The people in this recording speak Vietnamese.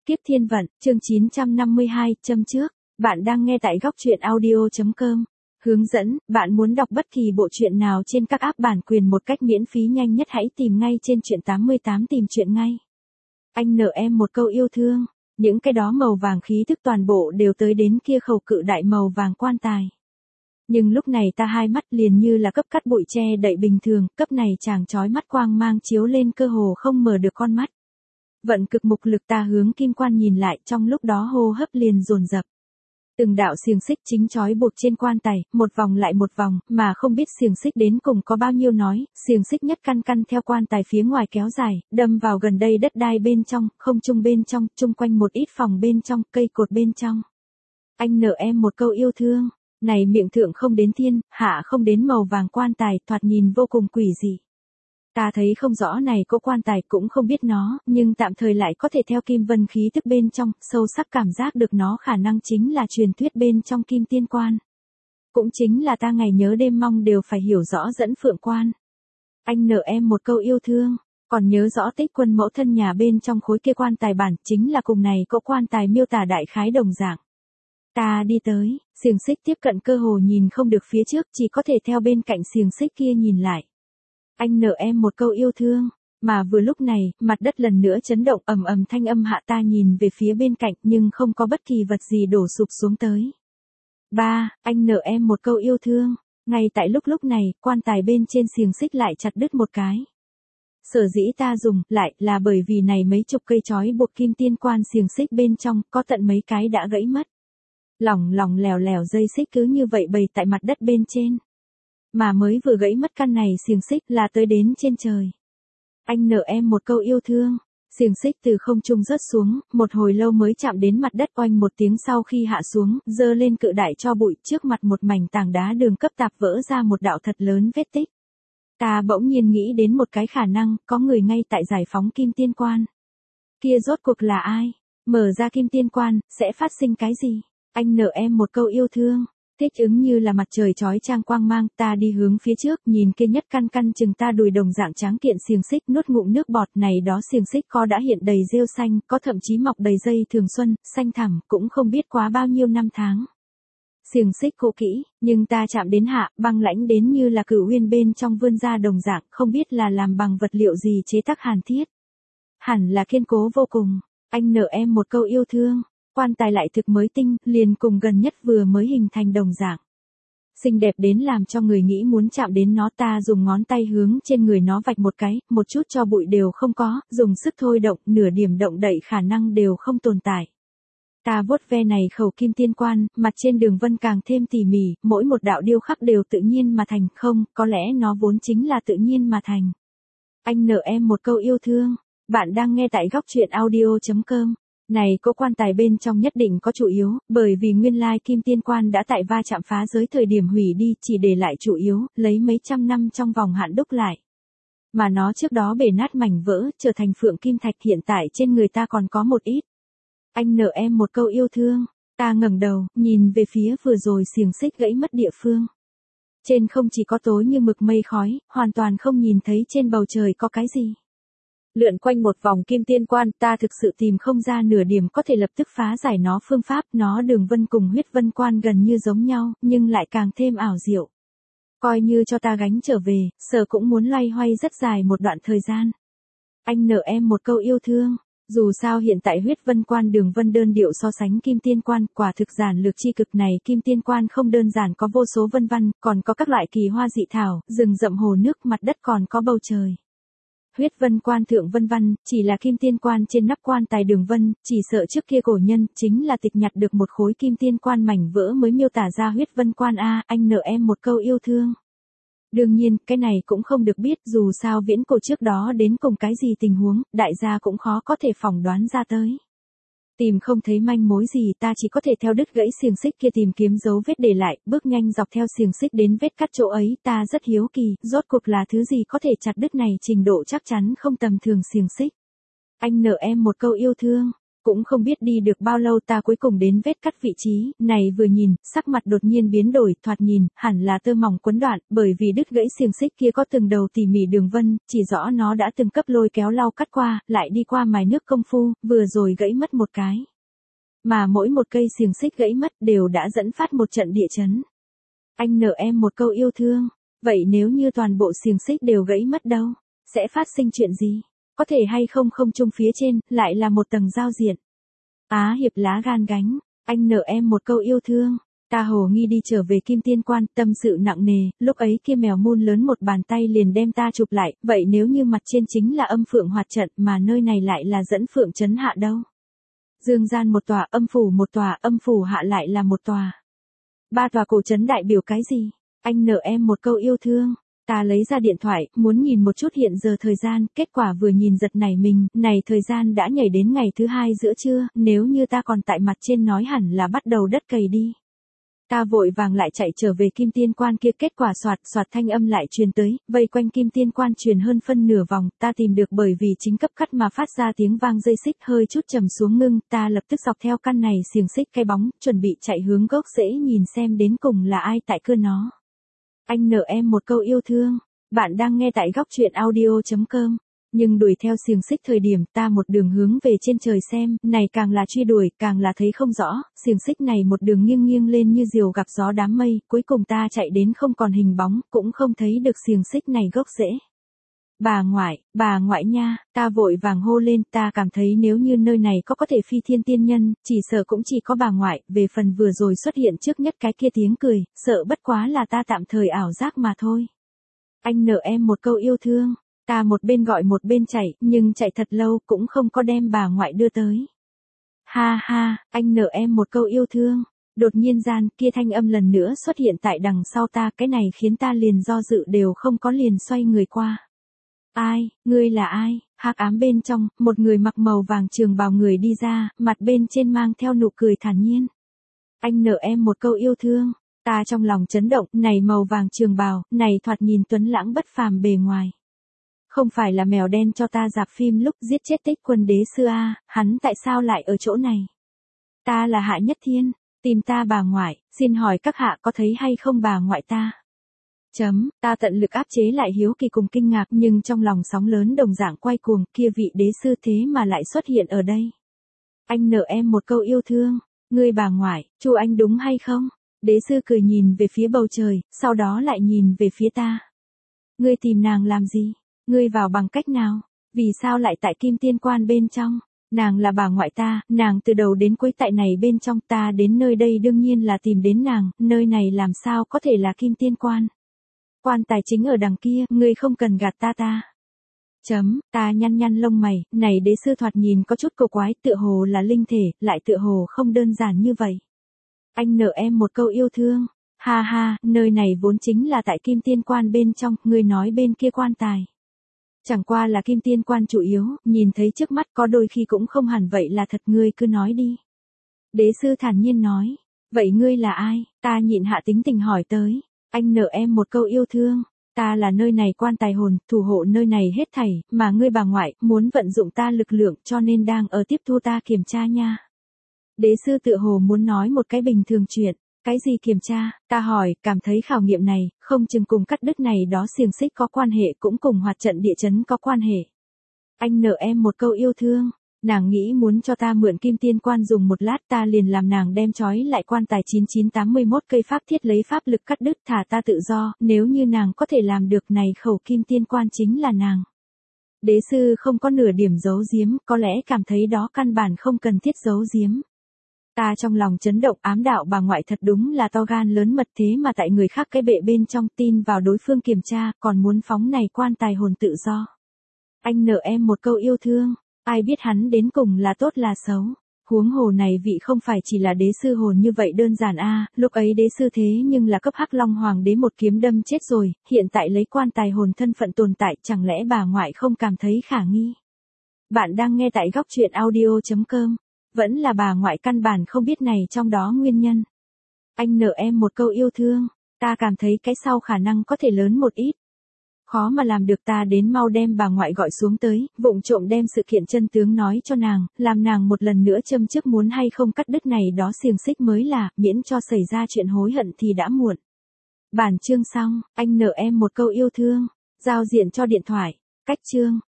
Kiếp thiên vận, chương 952, châm trước. Bạn đang nghe tại góc truyện audio.com. Hướng dẫn, bạn muốn đọc bất kỳ bộ truyện nào trên các app bản quyền một cách miễn phí nhanh nhất hãy tìm ngay trên truyện 88 tìm truyện ngay. Anh nợ em một câu yêu thương, những cái đó màu vàng khí thức toàn bộ đều tới đến kia khẩu cự đại màu vàng quan tài. Nhưng lúc này ta hai mắt liền như là cấp cắt bụi che đậy bình thường, cấp này chàng chói mắt quang mang chiếu lên cơ hồ không mở được con mắt. Vận cực mục lực ta hướng kim quan nhìn lại, trong lúc đó hô hấp liền dồn dập. Từng đạo xiềng xích chính chói buộc trên quan tài, một vòng lại một vòng, mà không biết xiềng xích đến cùng có bao nhiêu nói, xiềng xích nhất căn căn theo quan tài phía ngoài kéo dài, đâm vào gần đây đất đai bên trong, không trung bên trong, chung quanh một ít phòng bên trong, cây cột bên trong. Anh nợ em một câu yêu thương, này miệng thượng không đến thiên, hạ không đến màu vàng quan tài, thoạt nhìn vô cùng quỷ dị. Ta thấy không rõ này có quan tài cũng không biết nó, nhưng tạm thời lại có thể theo kim vân khí tức bên trong, sâu sắc cảm giác được nó khả năng chính là truyền thuyết bên trong kim tiên quan. Cũng chính là ta ngày nhớ đêm mong đều phải hiểu rõ dẫn phượng quan. Anh nợ em một câu yêu thương, còn nhớ rõ Tích Quân mẫu thân nhà bên trong khối kia quan tài bản chính là cùng này có quan tài miêu tả đại khái đồng dạng. Ta đi tới, xiềng xích tiếp cận cơ hồ nhìn không được phía trước, chỉ có thể theo bên cạnh xiềng xích kia nhìn lại. Anh nợ em một câu yêu thương, mà vừa lúc này, mặt đất lần nữa chấn động ầm ầm thanh âm hạ ta nhìn về phía bên cạnh nhưng không có bất kỳ vật gì đổ sụp xuống tới. Anh nợ em một câu yêu thương, ngay tại lúc này, quan tài bên trên xiềng xích lại chặt đứt một cái. Sở dĩ ta dùng lại là bởi vì này mấy chục cây chói buộc kim tiên quan xiềng xích bên trong, có tận mấy cái đã gãy mất. Lỏng lèo lèo dây xích cứ như vậy bày tại mặt đất bên trên. Mà mới vừa gãy mất căn này xiềng xích là tới đến trên trời. Anh nợ em một câu yêu thương, xiềng xích từ không trung rớt xuống, một hồi lâu mới chạm đến mặt đất oanh một tiếng sau khi hạ xuống, dơ lên cự đại cho bụi trước mặt một mảnh tảng đá đường cấp tạp vỡ ra một đạo thật lớn vết tích. Ta bỗng nhiên nghĩ đến một cái khả năng, có người ngay tại giải phóng kim tiên quan. Kia rốt cuộc là ai? Mở ra kim tiên quan, sẽ phát sinh cái gì? Anh nợ em một câu yêu thương. Thích ứng như là mặt trời chói chang quang mang, ta đi hướng phía trước, nhìn kia nhất căn căn chừng ta đùi đồng dạng tráng kiện xiềng xích nuốt ngụm nước bọt này đó xiềng xích có đã hiện đầy rêu xanh, có thậm chí mọc đầy dây thường xuân, xanh thẳm, cũng không biết quá bao nhiêu năm tháng. Xiềng xích cũ kỹ, nhưng ta chạm đến hạ, băng lãnh đến như là cửu uyên bên trong vươn ra đồng dạng, không biết là làm bằng vật liệu gì chế tác hàn thiết. Hẳn là kiên cố vô cùng, anh nợ em một câu yêu thương. Quan tài lại thực mới tinh, liền cùng gần nhất vừa mới hình thành đồng dạng. Xinh đẹp đến làm cho người nghĩ muốn chạm đến nó, ta dùng ngón tay hướng trên người nó vạch một cái, một chút cho bụi đều không có, dùng sức thôi động, nửa điểm động đậy khả năng đều không tồn tại. Ta vuốt ve này khẩu kim tiên quan, mặt trên đường vân càng thêm tỉ mỉ, mỗi một đạo điêu khắc đều tự nhiên mà thành, không, có lẽ nó vốn chính là tự nhiên mà thành. Anh nợ em một câu yêu thương, bạn đang nghe tại góc truyện audio.com. Này có quan tài bên trong nhất định có chủ yếu, bởi vì nguyên lai kim tiên quan đã tại va chạm phá giới thời điểm hủy đi, chỉ để lại chủ yếu, lấy mấy trăm năm trong vòng hạn đúc lại. Mà nó trước đó bể nát mảnh vỡ, trở thành phượng kim thạch hiện tại trên người ta còn có một ít. Anh nợ em một câu yêu thương, ta ngẩng đầu, nhìn về phía vừa rồi xiềng xích gãy mất địa phương. Trên không chỉ có tối như mực mây khói, hoàn toàn không nhìn thấy trên bầu trời có cái gì. Lượn quanh một vòng kim tiên quan, ta thực sự tìm không ra nửa điểm có thể lập tức phá giải nó phương pháp, nó đường vân cùng huyết vân quan gần như giống nhau, nhưng lại càng thêm ảo diệu. Coi như cho ta gánh trở về, sợ cũng muốn loay hoay rất dài một đoạn thời gian. Anh nợ em một câu yêu thương, dù sao hiện tại huyết vân quan đường vân đơn điệu so sánh kim tiên quan, quả thực giản lược chi cực này kim tiên quan không đơn giản có vô số vân văn, còn có các loại kỳ hoa dị thảo, rừng rậm hồ nước, mặt đất còn có bầu trời. Huyết vân quan thượng vân văn, chỉ là kim tiên quan trên nắp quan tài đường vân, chỉ sợ trước kia cổ nhân, chính là tịch nhặt được một khối kim tiên quan mảnh vỡ mới miêu tả ra huyết vân quan anh nợ em một câu yêu thương. Đương nhiên, cái này cũng không được biết, dù sao viễn cổ trước đó đến cùng cái gì tình huống, đại gia cũng khó có thể phỏng đoán ra tới. Tìm không thấy manh mối gì, ta chỉ có thể theo đứt gãy xiềng xích kia tìm kiếm dấu vết để lại, bước nhanh dọc theo xiềng xích đến vết cắt chỗ ấy, ta rất hiếu kỳ, rốt cuộc là thứ gì có thể chặt đứt này trình độ chắc chắn không tầm thường xiềng xích. Anh nợ em một câu yêu thương, Cũng không biết đi được bao lâu ta cuối cùng đến vết cắt vị trí, này vừa nhìn, sắc mặt đột nhiên biến đổi, thoạt nhìn, hẳn là tơ mỏng quấn đoạn, bởi vì đứt gãy xiềng xích kia có từng đầu tỉ mỉ đường vân, chỉ rõ nó đã từng cấp lôi kéo lau cắt qua, lại đi qua mài nước công phu, vừa rồi gãy mất một cái. Mà mỗi một cây xiềng xích gãy mất đều đã dẫn phát một trận địa chấn. Anh nợ em một câu yêu thương, vậy nếu như toàn bộ xiềng xích đều gãy mất đâu, sẽ phát sinh chuyện gì? Có thể hay không không chung phía trên, lại là một tầng giao diện. Á Hiệp lá gan gánh, anh nợ em một câu yêu thương. Ta hồ nghi đi trở về Kim Tiên Quan, tâm sự nặng nề, lúc ấy kia mèo mun lớn một bàn tay liền đem ta chụp lại, vậy nếu như mặt trên chính là âm phượng hoạt trận mà nơi này lại là dẫn phượng trấn hạ đâu? Dương gian một tòa, âm phủ một tòa, âm phủ hạ lại là một tòa. Ba tòa cổ trấn đại biểu cái gì? Anh nợ em một câu yêu thương. Ta lấy ra điện thoại, muốn nhìn một chút hiện giờ thời gian, kết quả vừa nhìn giật nảy mình, này thời gian đã nhảy đến ngày thứ 2 giữa trưa, nếu như ta còn tại mặt trên nói hẳn là bắt đầu đất cày đi. Ta vội vàng lại chạy trở về Kim Tiên Quan kia, kết quả soạt soạt thanh âm lại truyền tới, vây quanh Kim Tiên Quan truyền hơn phân nửa vòng, ta tìm được bởi vì chính cấp cắt mà phát ra tiếng vang dây xích hơi chút trầm xuống ngưng, ta lập tức dọc theo căn này xiềng xích cái bóng, chuẩn bị chạy hướng gốc rễ nhìn xem đến cùng là ai tại cưa nó. Anh nợ em một câu yêu thương. Bạn đang nghe tại góc truyện audio.com. Nhưng đuổi theo xiềng xích thời điểm ta một đường hướng về trên trời xem, này càng là truy đuổi, càng là thấy không rõ, xiềng xích này một đường nghiêng nghiêng lên như diều gặp gió đám mây, cuối cùng ta chạy đến không còn hình bóng, cũng không thấy được xiềng xích này gốc rễ. Bà ngoại nha, ta vội vàng hô lên, ta cảm thấy nếu như nơi này có thể phi thiên tiên nhân, chỉ sợ cũng chỉ có bà ngoại, về phần vừa rồi xuất hiện trước nhất cái kia tiếng cười, sợ bất quá là ta tạm thời ảo giác mà thôi. Anh nợ em một câu yêu thương, ta một bên gọi một bên chạy, nhưng chạy thật lâu cũng không có đem bà ngoại đưa tới. Ha ha, anh nợ em một câu yêu thương. Đột nhiên gian, kia thanh âm lần nữa xuất hiện tại đằng sau ta, cái này khiến ta liền do dự đều không có liền xoay người qua. Ai, ngươi là ai? Hắc ám bên trong, một người mặc màu vàng trường bào người đi ra, mặt bên trên mang theo nụ cười thản nhiên. Anh nợ em một câu yêu thương. Ta trong lòng chấn động, này màu vàng trường bào, này thoạt nhìn tuấn lãng bất phàm bề ngoài. Không phải là mèo đen cho ta rạp phim lúc giết chết Tích Quân đế xưa à, hắn tại sao lại ở chỗ này? Ta là Hạ Nhất Thiên, tìm ta bà ngoại, xin hỏi các hạ có thấy hay không bà ngoại ta? Ta tận lực áp chế lại hiếu kỳ cùng kinh ngạc, nhưng trong lòng sóng lớn đồng dạng quay cuồng, kia vị đế sư thế mà lại xuất hiện ở đây. Anh nợ em một câu yêu thương, ngươi bà ngoại, Chu Anh đúng hay không? Đế sư cười nhìn về phía bầu trời, sau đó lại nhìn về phía ta. Ngươi tìm nàng làm gì? Ngươi vào bằng cách nào? Vì sao lại tại Kim Tiên Quan bên trong? Nàng là bà ngoại ta, nàng từ đầu đến cuối tại này bên trong, ta đến nơi đây đương nhiên là tìm đến nàng, nơi này làm sao có thể là Kim Tiên Quan? Quan tài chính ở đằng kia, ngươi không cần gạt ta. Ta nhăn lông mày, này đế sư thoạt nhìn có chút cổ quái, tựa hồ là linh thể, lại tựa hồ không đơn giản như vậy. Anh nợ em một câu yêu thương. Ha ha, nơi này vốn chính là tại Kim Tiên Quan bên trong, ngươi nói bên kia quan tài. Chẳng qua là Kim Tiên Quan chủ yếu, nhìn thấy trước mắt có đôi khi cũng không hẳn vậy là thật, ngươi cứ nói đi. Đế sư thản nhiên nói. Vậy ngươi là ai? Ta nhịn hạ tính tình hỏi tới. Anh nợ em một câu yêu thương. Ta là nơi này quan tài hồn, thủ hộ nơi này hết thảy, mà ngươi bà ngoại, muốn vận dụng ta lực lượng cho nên đang ở tiếp thu ta kiểm tra nha. Đế sư tựa hồ muốn nói một cái bình thường chuyện. Cái gì kiểm tra? Ta hỏi, cảm thấy khảo nghiệm này, không chừng cùng cắt đứt này đó xiềng xích có quan hệ, cũng cùng hoạt trận địa chấn có quan hệ. Anh nợ em một câu yêu thương. Nàng nghĩ muốn cho ta mượn Kim Tiên Quan dùng một lát, ta liền làm nàng đem trói lại quan tài 9981 cây pháp thiết lấy pháp lực cắt đứt, thả ta tự do, nếu như nàng có thể làm được này khẩu Kim Tiên Quan chính là nàng. Đế sư không có nửa điểm giấu giếm, có lẽ cảm thấy đó căn bản không cần thiết giấu giếm. Ta trong lòng chấn động, ám đạo bà ngoại thật đúng là to gan lớn mật, thế mà tại người khác cái bệ bên trong tin vào đối phương kiểm tra, còn muốn phóng này quan tài hồn tự do. Anh nợ em một câu yêu thương. Ai biết hắn đến cùng là tốt là xấu. Huống hồ này vị không phải chỉ là đế sư hồn như vậy đơn giản a, lúc ấy đế sư thế nhưng là cấp Hắc Long Hoàng đế một kiếm đâm chết rồi, hiện tại lấy quan tài hồn thân phận tồn tại, chẳng lẽ bà ngoại không cảm thấy khả nghi? Bạn đang nghe tại góc truyện audio.com. Vẫn là bà ngoại căn bản không biết này trong đó nguyên nhân. Anh nợ em một câu yêu thương. Ta cảm thấy cái sau khả năng có thể lớn một ít. Khó mà làm được, ta đến mau đem bà ngoại gọi xuống tới, vụng trộm đem sự kiện chân tướng nói cho nàng, làm nàng một lần nữa châm chước muốn hay không cắt đứt này đó xiềng xích mới là, miễn cho xảy ra chuyện hối hận thì đã muộn. Bản chương xong, anh nợ em một câu yêu thương, giao diện cho điện thoại, cách chương.